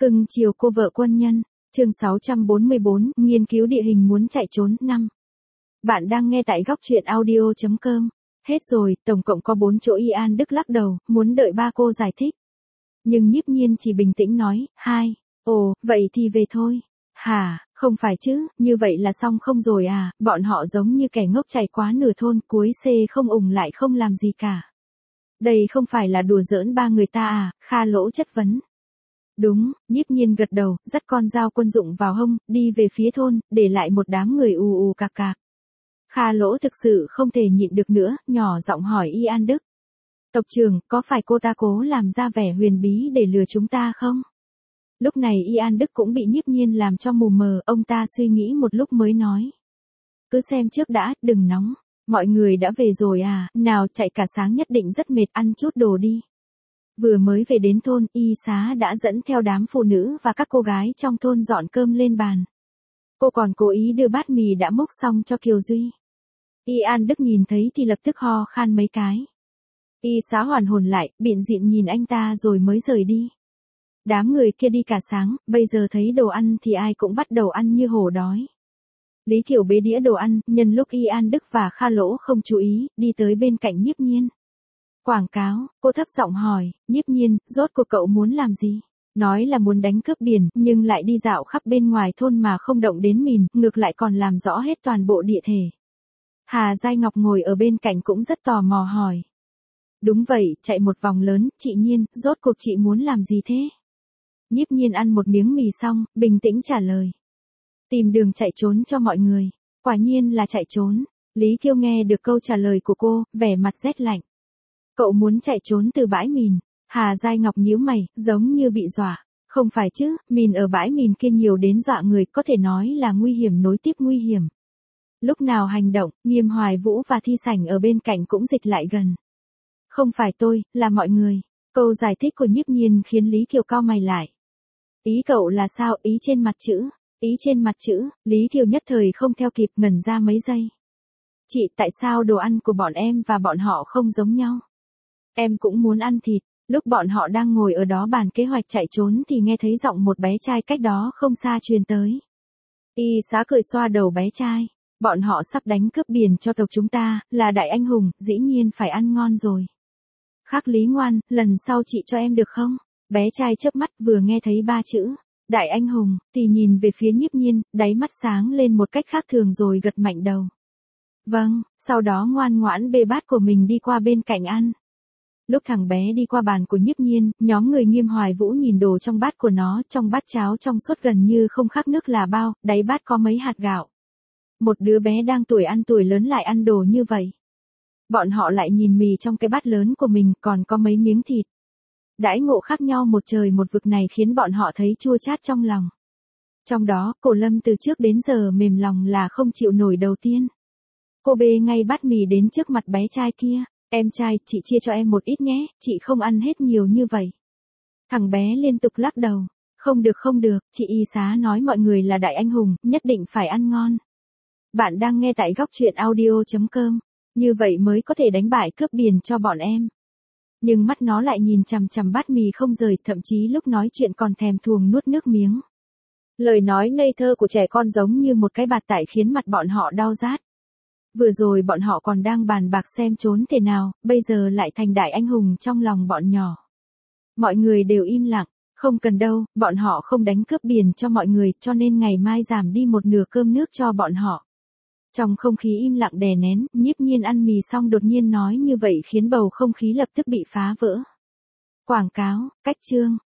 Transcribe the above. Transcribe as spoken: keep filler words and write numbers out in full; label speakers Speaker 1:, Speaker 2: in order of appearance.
Speaker 1: Cưng chiều cô vợ quân nhân. Chương sáu trăm bốn mươi bốn, nghiên cứu địa hình muốn chạy trốn năm. Bạn đang nghe tại góc truyện audio chấm com. Hết rồi, tổng cộng có bốn chỗ. Ian Đức lắc đầu, muốn đợi ba cô giải thích. Nhưng Nhiếp Nhiên chỉ bình tĩnh nói, hai. Ồ, vậy thì về thôi. Hả, không phải chứ, như vậy là xong không rồi à, bọn họ giống như kẻ ngốc chạy quá nửa thôn, cuối xe không ủng lại không làm gì cả. Đây không phải là đùa giỡn ba người ta à, Kha Lỗ chất vấn. Đúng, Nhiếp Nhiên gật đầu, dắt con dao quân dụng vào hông, đi về phía thôn, để lại một đám người ù ù cạc cạc. Kha Lỗ thực sự không thể nhịn được nữa, nhỏ giọng hỏi Ian Đức. Tộc trưởng, có phải cô ta cố làm ra vẻ huyền bí để lừa chúng ta không? Lúc này Ian Đức cũng bị Nhiếp Nhiên làm cho mù mờ, ông ta suy nghĩ một lúc mới nói. Cứ xem trước đã, đừng nóng. Mọi người đã về rồi à, nào chạy cả sáng nhất định rất mệt, ăn chút đồ đi. Vừa mới về đến thôn, Y Xá đã dẫn theo đám phụ nữ và các cô gái trong thôn dọn cơm lên bàn. Cô còn cố ý đưa bát mì đã múc xong cho Kiều Duy. Ian Đức nhìn thấy thì lập tức ho khan mấy cái. Y Xá hoàn hồn lại, bịn dịn nhìn anh ta rồi mới rời đi. Đám người kia đi cả sáng, bây giờ thấy đồ ăn thì ai cũng bắt đầu ăn như hổ đói. Lý Thiểu bế đĩa đồ ăn, nhân lúc Ian Đức và Kha Lỗ không chú ý, đi tới bên cạnh Nhiếp Nhiên. Quảng cáo, cô thấp giọng hỏi, Nhiếp Nhiên, rốt cuộc cậu muốn làm gì? Nói là muốn đánh cướp biển, nhưng lại đi dạo khắp bên ngoài thôn mà không động đến mìn, ngược lại còn làm rõ hết toàn bộ địa thể. Hà Giai Ngọc ngồi ở bên cạnh cũng rất tò mò hỏi. Đúng vậy, chạy một vòng lớn, chị Nhiên, rốt cuộc chị muốn làm gì thế? Nhiếp Nhiên ăn một miếng mì xong, bình tĩnh trả lời. Tìm đường chạy trốn cho mọi người. Quả nhiên là chạy trốn. Lý Thiêu nghe được câu trả lời của cô, vẻ mặt rét lạnh. Cậu muốn chạy trốn từ bãi mìn. Hà Giai Ngọc nhíu mày, giống như bị dọa. Không phải chứ, mìn ở bãi mìn kia nhiều đến dọa người, có thể nói là nguy hiểm nối tiếp nguy hiểm. Lúc nào hành động, Nghiêm Hoài Vũ và Thi Sảnh ở bên cạnh cũng dịch lại gần. Không phải tôi, là mọi người. Câu giải thích của Nhiếp Nhiên khiến Lý Thiều cau mày lại. Ý cậu là sao? Ý trên mặt chữ. Ý trên mặt chữ, Lý Thiều nhất thời không theo kịp, ngẩn ra mấy giây. Chị, tại sao đồ ăn của bọn em và bọn họ không giống nhau? Em cũng muốn ăn thịt. Lúc bọn họ đang ngồi ở đó bàn kế hoạch chạy trốn thì nghe thấy giọng một bé trai cách đó không xa truyền tới. Y Xá cười xoa đầu bé trai. Bọn họ sắp đánh cướp biển cho tộc chúng ta, là đại anh hùng, dĩ nhiên phải ăn ngon rồi. Khắc Lý ngoan, lần sau chị cho em được không? Bé trai chớp mắt vừa nghe thấy ba chữ. Đại anh hùng, thì nhìn về phía Nhiếp Nhiên, đáy mắt sáng lên một cách khác thường rồi gật mạnh đầu. Vâng, sau đó ngoan ngoãn bê bát của mình đi qua bên cạnh ăn. Lúc thằng bé đi qua bàn của Nhiếp Nhiên, nhóm người Nghiêm Hoài Vũ nhìn đồ trong bát của nó, trong bát cháo trong suốt gần như không khác nước là bao, đáy bát có mấy hạt gạo. Một đứa bé đang tuổi ăn tuổi lớn lại ăn đồ như vậy. Bọn họ lại nhìn mì trong cái bát lớn của mình còn có mấy miếng thịt. Đãi ngộ khác nhau một trời một vực này khiến bọn họ thấy chua chát trong lòng. Trong đó, Cổ Lâm từ trước đến giờ mềm lòng là không chịu nổi đầu tiên. Cô bê ngay bát mì đến trước mặt bé trai kia. Em trai, chị chia cho em một ít nhé, chị không ăn hết nhiều như vậy. Thằng bé liên tục lắc đầu. Không được không được, chị Y Xá nói mọi người là đại anh hùng, nhất định phải ăn ngon. Bạn đang nghe tại góc truyện audio chấm com. Như vậy mới có thể đánh bại cướp biển cho bọn em. Nhưng mắt nó lại nhìn chằm chằm bát mì không rời, thậm chí lúc nói chuyện còn thèm thuồng nuốt nước miếng. Lời nói ngây thơ của trẻ con giống như một cái bạt tải khiến mặt bọn họ đau rát. Vừa rồi bọn họ còn đang bàn bạc xem trốn thế nào, bây giờ lại thành đại anh hùng trong lòng bọn nhỏ. Mọi người đều im lặng, không cần đâu, bọn họ không đánh cướp biển cho mọi người, cho nên ngày mai giảm đi một nửa cơm nước cho bọn họ. Trong không khí im lặng đè nén, Nhiếp Nhiên ăn mì xong đột nhiên nói như vậy khiến bầu không khí lập tức bị phá vỡ. Quảng cáo, cách chương,